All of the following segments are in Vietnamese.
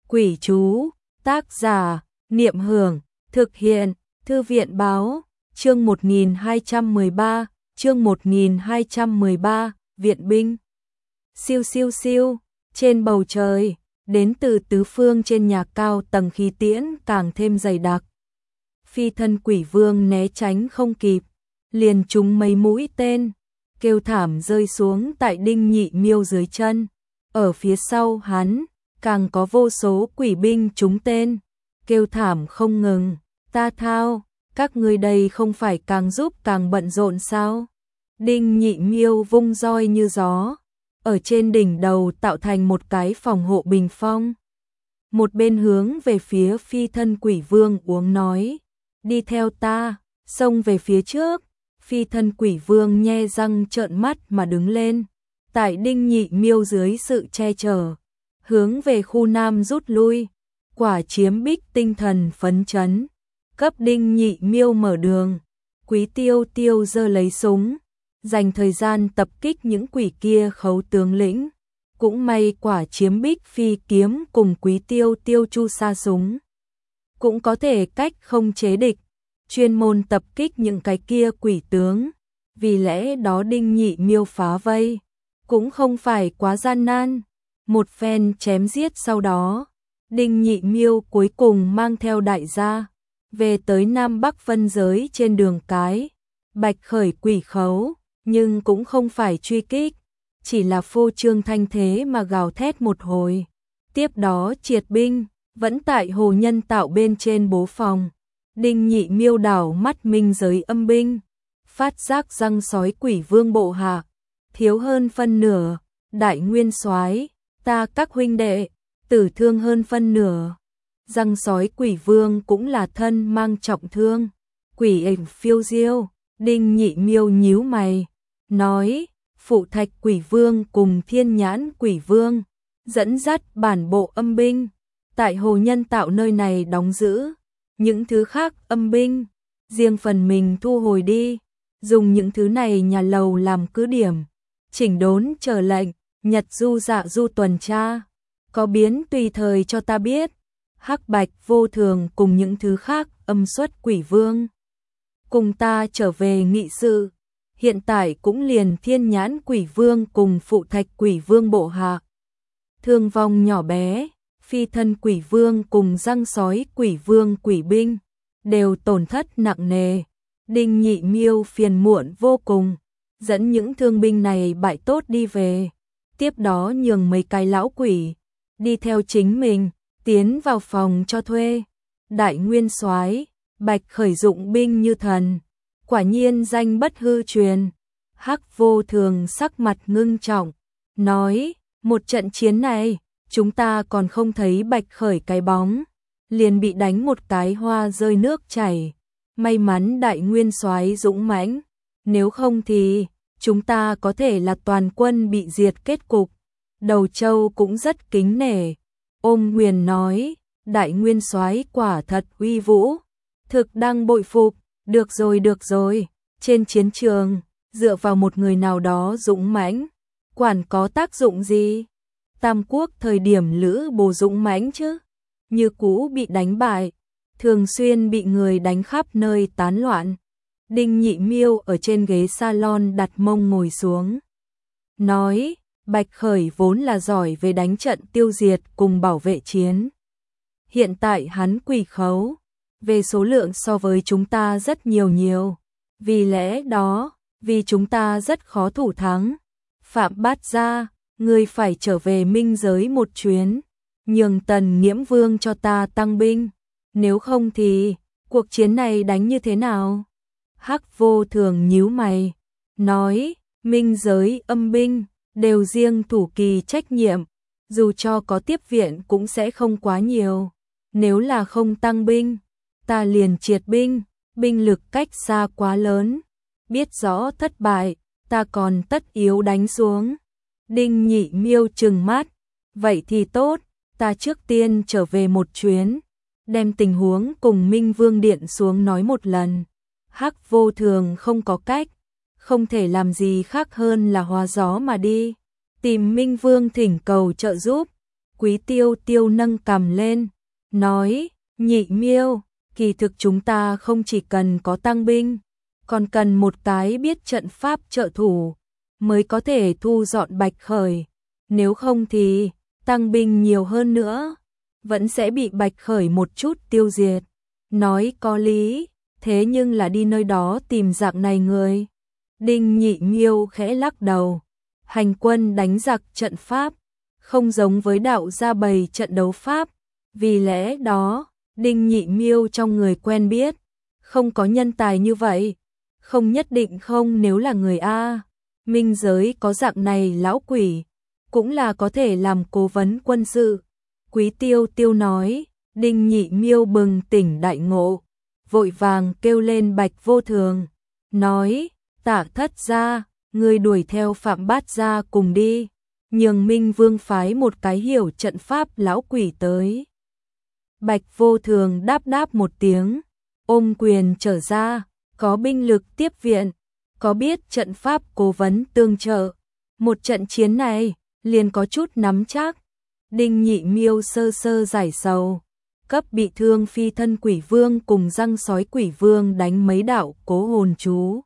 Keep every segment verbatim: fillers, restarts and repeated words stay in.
Quỷ chú, tác giả, Niệm Hưởng, thực hiện, Thư viện báo, chương một nghìn hai trăm mười ba, chương một nghìn hai trăm mười ba, viện binh. Siêu siêu siêu, trên bầu trời, đến từ tứ phương trên nhà cao tầng khí tiễn càng thêm dày đặc. Phi thân quỷ vương né tránh không kịp, liền trúng mấy mũi tên, kêu thảm rơi xuống tại Đinh Nhị Miêu dưới chân. Ở phía sau hắn, càng có vô số quỷ binh trúng tên, kêu thảm không ngừng. Ta thao, các ngươi đây không phải càng giúp càng bận rộn sao? Đinh Nhị Miêu vung roi như gió, ở trên đỉnh đầu tạo thành một cái phòng hộ bình phong. Một bên hướng về phía phi thân quỷ vương uống nói, đi theo ta, xông về phía trước. Phi thân quỷ vương nhe răng trợn mắt mà đứng lên, tại Đinh Nhị Miêu dưới sự che chở, hướng về khu nam rút lui. Quả chiếm bích tinh thần phấn chấn, cấp Đinh Nhị Miêu mở đường. Quý Tiêu Tiêu giơ lấy súng, dành thời gian tập kích những quỷ kia khấu tướng lĩnh. Cũng may quả chiếm bích phi kiếm cùng Quý Tiêu Tiêu chu sa súng, cũng có thể cách không chế địch, chuyên môn tập kích những cái kia quỷ tướng. Vì lẽ đó Đinh Nhị Miêu phá vây cũng không phải quá gian nan. Một phen chém giết sau đó, Đinh Nhị Miêu cuối cùng mang theo đại gia về tới Nam Bắc phân giới trên đường cái. Bạch khởi quỷ khấu, nhưng cũng không phải truy kích, chỉ là phô trương thanh thế mà gào thét một hồi. Tiếp đó triệt binh, vẫn tại hồ nhân tạo bên trên bố phòng. Đinh Nhị Miêu đảo mắt minh giới âm binh, phát giác răng sói quỷ vương bộ hạ thiếu hơn phân nửa. Đại nguyên soái, ta các huynh đệ tử thương hơn phân nửa. Răng sói quỷ vương cũng là thân mang trọng thương. Quỷ ảnh phiêu diêu. Đinh Nhị Miêu nhíu mày, nói, phụ thạch quỷ vương cùng thiên nhãn quỷ vương dẫn dắt bản bộ âm binh tại hồ nhân tạo nơi này đóng giữ. Những thứ khác âm binh, riêng phần mình thu hồi đi, dùng những thứ này nhà lầu làm cứ điểm, chỉnh đốn chờ lệnh. Nhật du dạ du tuần tra, có biến tùy thời cho ta biết. Hắc Bạch Vô Thường cùng những thứ khác âm xuất quỷ vương, cùng ta trở về nghị sự. Hiện tại cũng liền thiên nhãn quỷ vương cùng phụ thạch quỷ vương bộ hạ thương vong nhỏ bé. Phi thân quỷ vương cùng răng sói quỷ vương quỷ binh đều tổn thất nặng nề. Đinh Nhị Miêu phiền muộn vô cùng, dẫn những thương binh này bại tốt đi về. Tiếp đó nhường mấy cái lão quỷ đi theo chính mình tiến vào phòng cho thuê. Đại nguyên soái, Bạch khởi dụng binh như thần, quả nhiên danh bất hư truyền. Hắc Vô Thường sắc mặt ngưng trọng, nói, một trận chiến này chúng ta còn không thấy Bạch khởi cái bóng, liền bị đánh một cái hoa rơi nước chảy. May mắn đại nguyên soái dũng mãnh, nếu không thì chúng ta có thể là toàn quân bị diệt kết cục. Đầu Châu cũng rất kính nể. Ôm Huyền nói, đại nguyên soái quả thật uy vũ, thực đang bội phục. Được rồi được rồi, trên chiến trường dựa vào một người nào đó dũng mãnh, quản có tác dụng gì? Tam Quốc thời điểm Lữ Bố dũng mãnh chứ, như cũ bị đánh bại, thường xuyên bị người đánh khắp nơi tán loạn. Đinh Nhị Miêu ở trên ghế salon đặt mông ngồi xuống, nói, Bạch khởi vốn là giỏi về đánh trận tiêu diệt cùng bảo vệ chiến. Hiện tại hắn quỷ khấu, về số lượng so với chúng ta rất nhiều nhiều. Vì lẽ đó, vì chúng ta rất khó thủ thắng. Phạm Bát Gia, ngươi phải trở về minh giới một chuyến, nhường Tần Nghiễm Vương cho ta tăng binh. Nếu không thì, cuộc chiến này đánh như thế nào? Hắc Vô Thường nhíu mày, nói, minh giới âm binh đều riêng thủ kỳ trách nhiệm, dù cho có tiếp viện cũng sẽ không quá nhiều. Nếu là không tăng binh, ta liền triệt binh, binh lực cách xa quá lớn, biết rõ thất bại, ta còn tất yếu đánh xuống. Đinh Nhị Miêu trừng mắt, vậy thì tốt, ta trước tiên trở về một chuyến, đem tình huống cùng Minh Vương Điện xuống nói một lần. Hắc Vô Thường không có cách, không thể làm gì khác hơn là hóa gió mà đi, tìm Minh Vương thỉnh cầu trợ giúp. Quý Tiêu Tiêu nâng cằm lên, nói, Nhị Miêu, kỳ thực chúng ta không chỉ cần có tăng binh, còn cần một cái biết trận pháp trợ thủ, mới có thể thu dọn Bạch Khởi. Nếu không thì, tăng binh nhiều hơn nữa, vẫn sẽ bị Bạch Khởi một chút tiêu diệt. Nói có lý, thế nhưng là đi nơi đó tìm dạng này người. Đinh Nhị Miêu khẽ lắc đầu, hành quân đánh giặc trận pháp, không giống với đạo gia bày trận đấu pháp, vì lẽ đó, Đinh Nhị Miêu trong người quen biết, không có nhân tài như vậy, không nhất định không nếu là người A. Minh giới có dạng này lão quỷ, cũng là có thể làm cố vấn quân sự. Quý Tiêu Tiêu nói, Đinh Nhị Miêu bừng tỉnh đại ngộ, vội vàng kêu lên Bạch Vô Thường, nói, Tạ thất gia, người đuổi theo Phạm Bát gia cùng đi, nhường Minh Vương phái một cái hiểu trận pháp lão quỷ tới. Bạch Vô Thường đáp đáp một tiếng, ôm quyền trở ra, có binh lực tiếp viện, có biết trận pháp cố vấn tương trợ, một trận chiến này liền có chút nắm chắc. Đinh Nhị Miêu sơ sơ giải sầu, cấp bị thương phi thân quỷ vương cùng răng sói quỷ vương đánh mấy đạo cố hồn chú,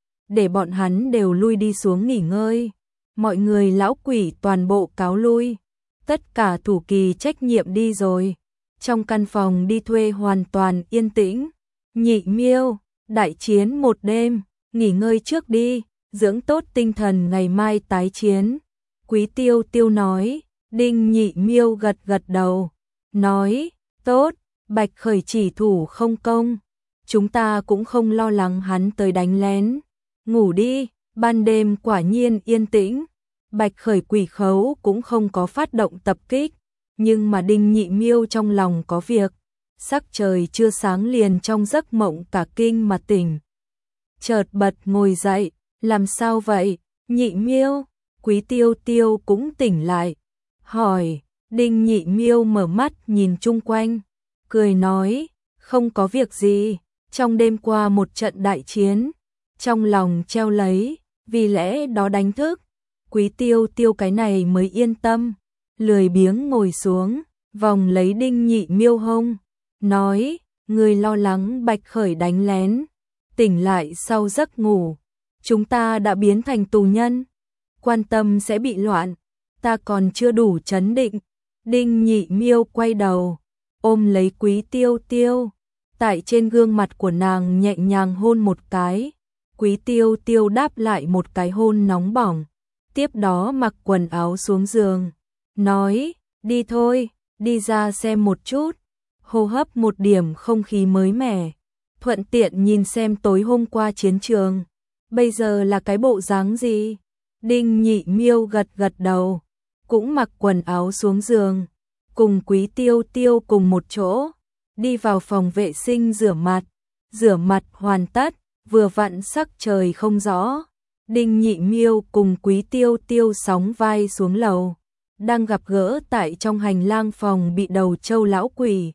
để bọn hắn đều lui đi xuống nghỉ ngơi. Mọi người lão quỷ toàn bộ cáo lui, tất cả thủ kỳ trách nhiệm đi rồi. Trong căn phòng đi thuê hoàn toàn yên tĩnh. Nhị Miêu, đại chiến một đêm, nghỉ ngơi trước đi, dưỡng tốt tinh thần ngày mai tái chiến. Quý Tiêu Tiêu nói. Đinh Nhị Miêu gật gật đầu, nói, tốt, Bạch Khởi chỉ thủ không công, chúng ta cũng không lo lắng hắn tới đánh lén. Ngủ đi. Ban đêm quả nhiên yên tĩnh, Bạch Khởi quỷ khấu cũng không có phát động tập kích, nhưng mà Đinh Nhị Miêu trong lòng có việc, sắc trời chưa sáng liền trong giấc mộng cả kinh mà tỉnh. Chợt bật ngồi dậy, làm sao vậy, Nhị Miêu? Quý Tiêu Tiêu cũng tỉnh lại, hỏi. Đinh Nhị Miêu mở mắt nhìn chung quanh, cười nói, không có việc gì, trong đêm qua một trận đại chiến, trong lòng treo lấy, vì lẽ đó đánh thức. Quý Tiêu Tiêu cái này mới yên tâm, lười biếng ngồi xuống, vòng lấy Đinh Nhị Miêu hông, nói, người lo lắng Bạch Khởi đánh lén, tỉnh lại sau giấc ngủ, chúng ta đã biến thành tù nhân, quan tâm sẽ bị loạn, ta còn chưa đủ trấn định. Đinh Nhị Miêu quay đầu, ôm lấy Quý Tiêu Tiêu, tại trên gương mặt của nàng nhẹ nhàng hôn một cái. Quý Tiêu Tiêu đáp lại một cái hôn nóng bỏng, tiếp đó mặc quần áo xuống giường, nói, đi thôi, đi ra xem một chút, hô hấp một điểm không khí mới mẻ, thuận tiện nhìn xem tối hôm qua chiến trường, bây giờ là cái bộ dáng gì. Đinh Nhị Miêu gật gật đầu, cũng mặc quần áo xuống giường, cùng Quý Tiêu Tiêu cùng một chỗ, đi vào phòng vệ sinh rửa mặt, rửa mặt hoàn tất, vừa vặn sắc trời không rõ. Đinh Nhị Miêu cùng Quý Tiêu Tiêu sóng vai xuống lầu, đang gặp gỡ tại trong hành lang phòng bị Đầu Châu lão quỷ.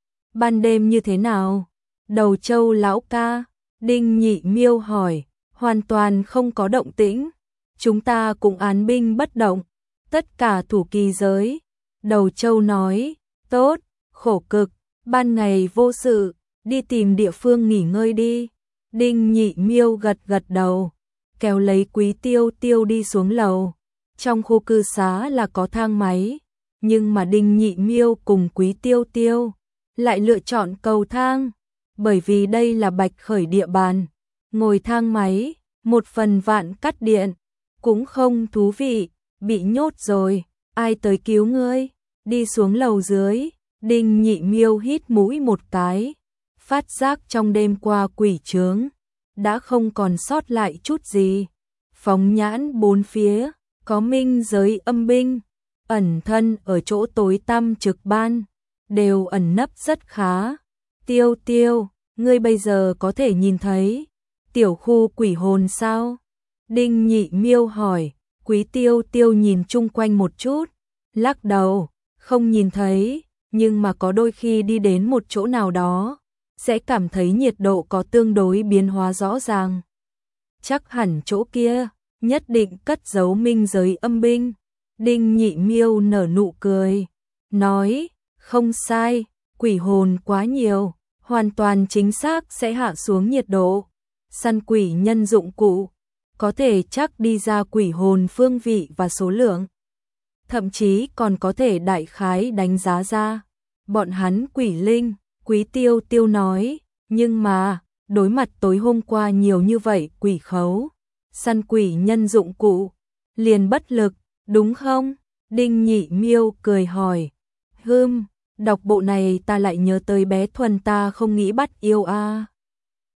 Ban đêm như thế nào? Đầu Châu lão ca, Đinh Nhị Miêu hỏi, hoàn toàn không có động tĩnh, chúng ta cũng án binh bất động, tất cả thủ kỳ giới. Đầu Châu nói, tốt, khổ cực, ban ngày vô sự, đi tìm địa phương nghỉ ngơi đi. Đinh Nhị Miêu gật gật đầu, kéo lấy Quý Tiêu Tiêu đi xuống lầu. Trong khu cư xá là có thang máy, nhưng mà Đinh Nhị Miêu cùng Quý Tiêu Tiêu lại lựa chọn cầu thang, bởi vì đây là Bạch Khởi địa bàn. Ngồi thang máy, một phần vạn cắt điện, cũng không thú vị, bị nhốt rồi, ai tới cứu ngươi? Đi xuống lầu dưới, Đinh Nhị Miêu hít mũi một cái, phát giác trong đêm qua quỷ chướng đã không còn sót lại chút gì. Phóng nhãn bốn phía, có minh giới âm binh, ẩn thân ở chỗ tối tăm trực ban, đều ẩn nấp rất khá. Tiêu Tiêu, ngươi bây giờ có thể nhìn thấy tiểu khu quỷ hồn sao? Đinh Nhị Miêu hỏi. Quý Tiêu Tiêu nhìn chung quanh một chút, lắc đầu, không nhìn thấy, nhưng mà có đôi khi đi đến một chỗ nào đó, sẽ cảm thấy nhiệt độ có tương đối biến hóa rõ ràng. Chắc hẳn chỗ kia, nhất định cất giấu minh giới âm binh. Đinh Nhị Miêu nở nụ cười, nói, không sai, quỷ hồn quá nhiều, hoàn toàn chính xác sẽ hạ xuống nhiệt độ. Săn quỷ nhân dụng cụ, có thể chắc đi ra quỷ hồn phương vị và số lượng. Thậm chí còn có thể đại khái đánh giá ra. Bọn hắn quỷ linh, Quý Tiêu Tiêu nói, nhưng mà, đối mặt tối hôm qua nhiều như vậy quỷ khấu, săn quỷ nhân dụng cụ, liền bất lực, đúng không? Đinh Nhị Miêu cười hỏi, hưm, đọc bộ này ta lại nhớ tới bé Thuần ta không nghĩ bắt yêu a.